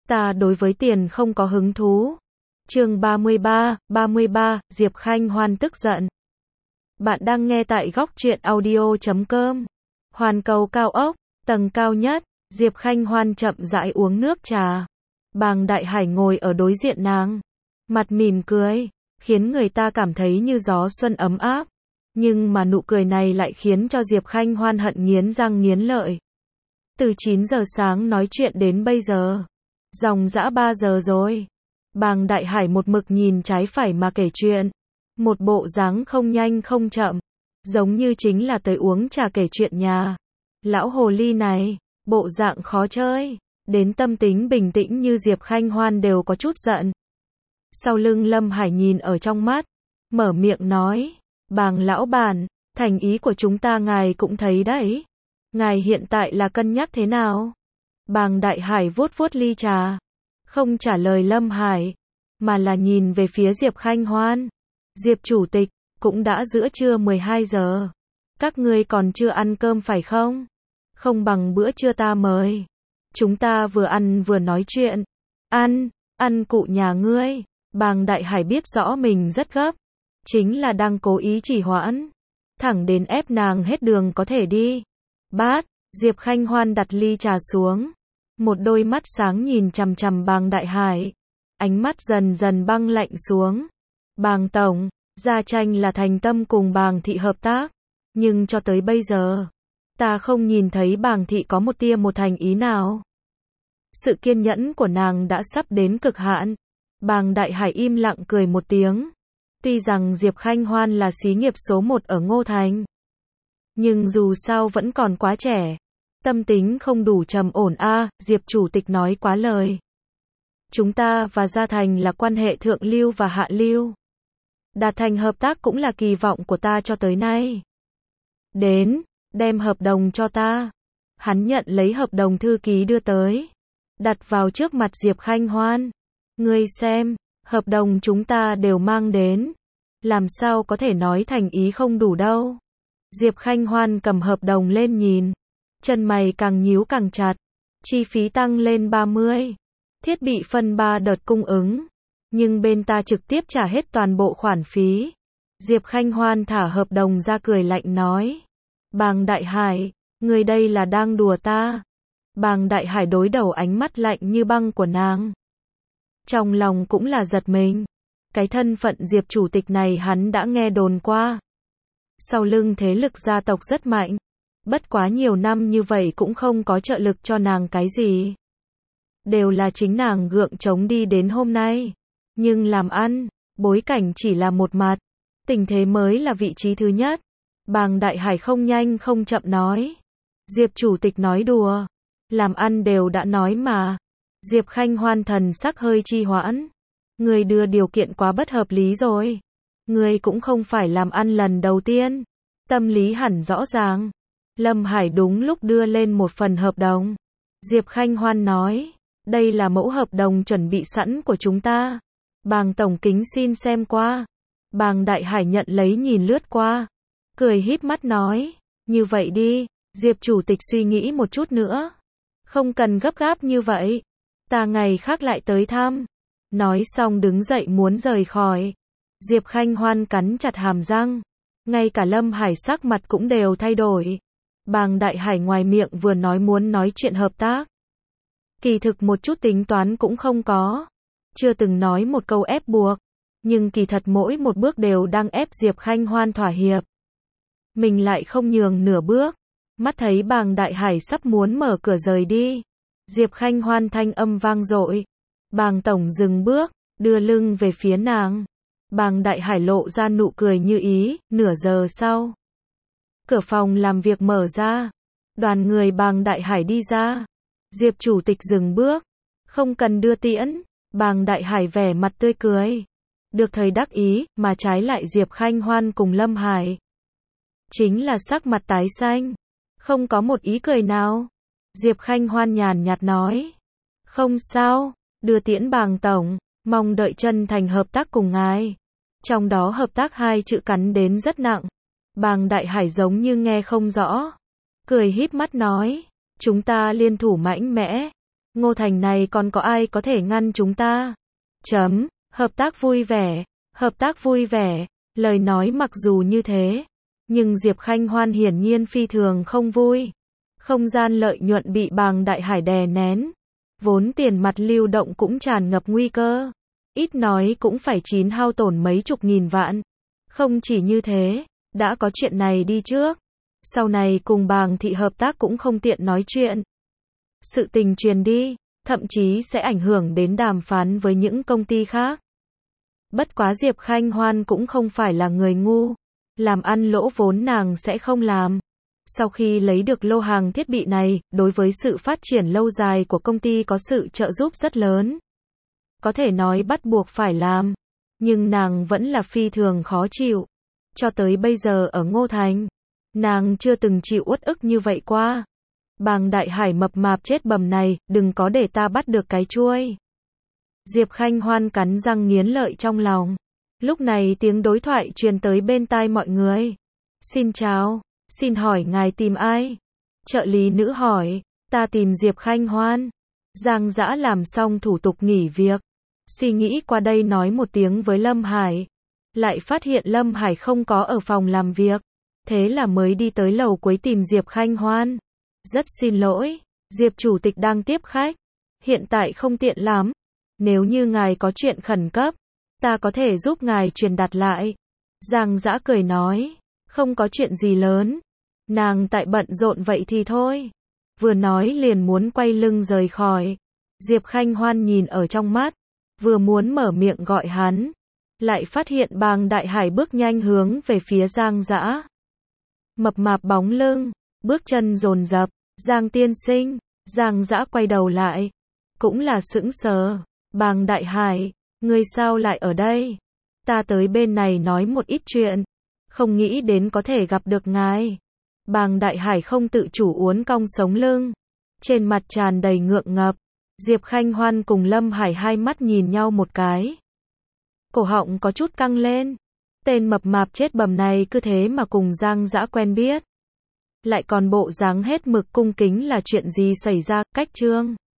Ta đối với tiền không có hứng thú. Chương 33, Diệp Khanh Hoan tức giận. Bạn đang nghe tại góc truyện audio.com. Hoàn cầu cao ốc, tầng cao nhất, Diệp Khanh Hoan chậm rãi uống nước trà. Bàng Đại Hải ngồi ở đối diện nàng, mặt mỉm cười, khiến người ta cảm thấy như gió xuân ấm áp. Nhưng mà nụ cười này lại khiến cho Diệp Khanh Hoan hận nghiến răng nghiến lợi. Từ 9 giờ sáng nói chuyện đến bây giờ, dòng dã 3 giờ rồi. Bàng Đại Hải một mực nhìn trái phải mà kể chuyện, một bộ dáng không nhanh không chậm, giống như chính là tới uống trà kể chuyện nhà. Lão hồ ly này, bộ dạng khó chơi, đến tâm tính bình tĩnh như Diệp Khanh Hoan đều có chút giận. Sau lưng Lâm Hải nhìn ở trong mắt, mở miệng nói, Bàng lão bản, thành ý của chúng ta ngài cũng thấy đấy. Ngài hiện tại là cân nhắc thế nào? Bàng Đại Hải vuốt vuốt ly trà, không trả lời Lâm Hải, mà là nhìn về phía Diệp Khanh Hoan. Diệp chủ tịch, cũng đã giữa trưa 12 giờ. Các ngươi còn chưa ăn cơm phải không? Không bằng bữa trưa ta mời. Chúng ta vừa ăn vừa nói chuyện. Ăn cụ nhà ngươi. Bàng Đại Hải biết rõ mình rất gấp, chính là đang cố ý trì hoãn, thẳng đến ép nàng hết đường có thể đi. Bát, Diệp Khanh Hoan đặt ly trà xuống, một đôi mắt sáng nhìn chằm chằm Bàng Đại Hải, ánh mắt dần dần băng lạnh xuống. Bàng tổng, Gia Tranh là thành tâm cùng Bàng thị hợp tác, nhưng cho tới bây giờ, ta không nhìn thấy Bàng thị có một tia một thành ý nào. Sự kiên nhẫn của nàng đã sắp đến cực hạn. Bàng Đại Hải im lặng cười một tiếng. Tuy rằng Diệp Khanh Hoan là xí nghiệp số 1 ở Ngô Thành, nhưng dù sao vẫn còn quá trẻ, tâm tính không đủ trầm ổn a. Diệp chủ tịch nói quá lời. Chúng ta và Gia Thành là quan hệ thượng lưu và hạ lưu. Đạt thành hợp tác cũng là kỳ vọng của ta cho tới nay. Đến, đem hợp đồng cho ta. Hắn nhận lấy hợp đồng thư ký đưa tới, đặt vào trước mặt Diệp Khanh Hoan. Ngươi xem, hợp đồng chúng ta đều mang đến, làm sao có thể nói thành ý không đủ đâu. Diệp Khanh Hoan cầm hợp đồng lên nhìn, chân mày càng nhíu càng chặt. Chi phí tăng lên 30, thiết bị phân 3 đợt cung ứng, nhưng bên ta trực tiếp trả hết toàn bộ khoản phí. Diệp Khanh Hoan thả hợp đồng ra cười lạnh nói, Bàng Đại Hải, ngươi đây là đang đùa ta. Bàng Đại Hải đối đầu ánh mắt lạnh như băng của nàng, trong lòng cũng là giật mình. Cái thân phận Diệp chủ tịch này hắn đã nghe đồn qua. Sau lưng thế lực gia tộc rất mạnh. Bất quá nhiều năm như vậy cũng không có trợ lực cho nàng cái gì. Đều là chính nàng gượng chống đi đến hôm nay. Nhưng làm ăn, bối cảnh chỉ là một mặt. Tình thế mới là vị trí thứ nhất. Bàng Đại Hải không nhanh không chậm nói. Diệp chủ tịch nói đùa. Làm ăn đều đã nói mà. Diệp Khanh Hoan thần sắc hơi trì hoãn. Người đưa điều kiện quá bất hợp lý rồi. Người cũng không phải làm ăn lần đầu tiên. Tâm lý hẳn rõ ràng. Lâm Hải đúng lúc đưa lên một phần hợp đồng. Diệp Khanh Hoan nói, đây là mẫu hợp đồng chuẩn bị sẵn của chúng ta. Bàng tổng kính xin xem qua. Bàng Đại Hải nhận lấy nhìn lướt qua, cười híp mắt nói, như vậy đi, Diệp chủ tịch suy nghĩ một chút nữa. Không cần gấp gáp như vậy. Ta ngày khác lại tới thăm. Nói xong đứng dậy muốn rời khỏi. Diệp Khanh Hoan cắn chặt hàm răng. Ngay cả Lâm Hải sắc mặt cũng đều thay đổi. Bàng Đại Hải ngoài miệng vừa nói muốn nói chuyện hợp tác, kỳ thực một chút tính toán cũng không có. Chưa từng nói một câu ép buộc, nhưng kỳ thật mỗi một bước đều đang ép Diệp Khanh Hoan thỏa hiệp. Mình lại không nhường nửa bước. Mắt thấy Bàng Đại Hải sắp muốn mở cửa rời đi, Diệp Khanh Hoan thanh âm vang dội. Bàng tổng dừng bước, đưa lưng về phía nàng. Bàng Đại Hải lộ ra nụ cười như ý. Nửa giờ sau, cửa phòng làm việc mở ra. Đoàn người Bàng Đại Hải đi ra. Diệp chủ tịch dừng bước. Không cần đưa tiễn. Bàng Đại Hải vẻ mặt tươi cười. Được thời đắc ý, mà trái lại Diệp Khanh Hoan cùng Lâm Hải chính là sắc mặt tái xanh. Không có một ý cười nào. Diệp Khanh Hoan nhàn nhạt nói, không sao, đưa tiễn Bàng tổng, mong đợi chân thành hợp tác cùng ngài. Trong đó hợp tác hai chữ cắn đến rất nặng. Bàng Đại Hải giống như nghe không rõ, cười híp mắt nói, chúng ta liên thủ mạnh mẽ. Ngô Thành này còn có ai có thể ngăn chúng ta? Hợp tác vui vẻ, hợp tác vui vẻ. Lời nói mặc dù như thế, nhưng Diệp Khanh Hoan hiển nhiên phi thường không vui. Không gian lợi nhuận bị Bàng Đại Hải đè nén. Vốn tiền mặt lưu động cũng tràn ngập nguy cơ. Ít nói cũng phải hao tổn mấy chục nghìn vạn. Không chỉ như thế, đã có chuyện này đi trước. Sau này cùng Bàng thị hợp tác cũng không tiện nói chuyện. Sự tình truyền đi, thậm chí sẽ ảnh hưởng đến đàm phán với những công ty khác. Bất quá Diệp Khanh Hoan cũng không phải là người ngu. Làm ăn lỗ vốn nàng sẽ không làm. Sau khi lấy được lô hàng thiết bị này, đối với sự phát triển lâu dài của công ty có sự trợ giúp rất lớn. Có thể nói bắt buộc phải làm. Nhưng nàng vẫn là phi thường khó chịu. Cho tới bây giờ ở Ngô Thành, nàng chưa từng chịu uất ức như vậy qua. Bàng Đại Hải mập mạp chết bầm này, đừng có để ta bắt được cái chuôi. Diệp Khanh Hoan cắn răng nghiến lợi trong lòng. Lúc này tiếng đối thoại truyền tới bên tai mọi người. Xin chào, xin hỏi ngài tìm ai? Trợ lý nữ hỏi, ta tìm Diệp Khanh Hoan. Giang Dã làm xong thủ tục nghỉ việc. Suy nghĩ qua đây nói một tiếng với Lâm Hải. Lại phát hiện Lâm Hải không có ở phòng làm việc. Thế là mới đi tới lầu cuối tìm Diệp Khanh Hoan. Rất xin lỗi, Diệp chủ tịch đang tiếp khách. Hiện tại không tiện lắm. Nếu như ngài có chuyện khẩn cấp, ta có thể giúp ngài truyền đạt lại. Giang Dã cười nói, không có chuyện gì lớn. Nàng tại bận rộn vậy thì thôi. Vừa nói liền muốn quay lưng rời khỏi. Diệp Khanh Hoan nhìn ở trong mắt, vừa muốn mở miệng gọi hắn, lại phát hiện Bàng Đại Hải bước nhanh hướng về phía Giang Dã. Mập mạp bóng lưng, bước chân dồn dập, Giang tiên sinh. Giang Dã quay đầu lại, cũng là sững sờ. Bàng Đại Hải, ngươi sao lại ở đây? Ta tới bên này nói một ít chuyện, không nghĩ đến có thể gặp được ngài. Bàng Đại Hải không tự chủ uốn cong sống lưng, trên mặt tràn đầy ngượng ngập. Diệp Khanh Hoan cùng Lâm Hải hai mắt nhìn nhau một cái. Cổ họng có chút căng lên. Tên mập mạp chết bầm này cứ thế mà cùng Giang Dã quen biết. Lại còn bộ dáng hết mực cung kính là chuyện gì xảy ra, cách chương.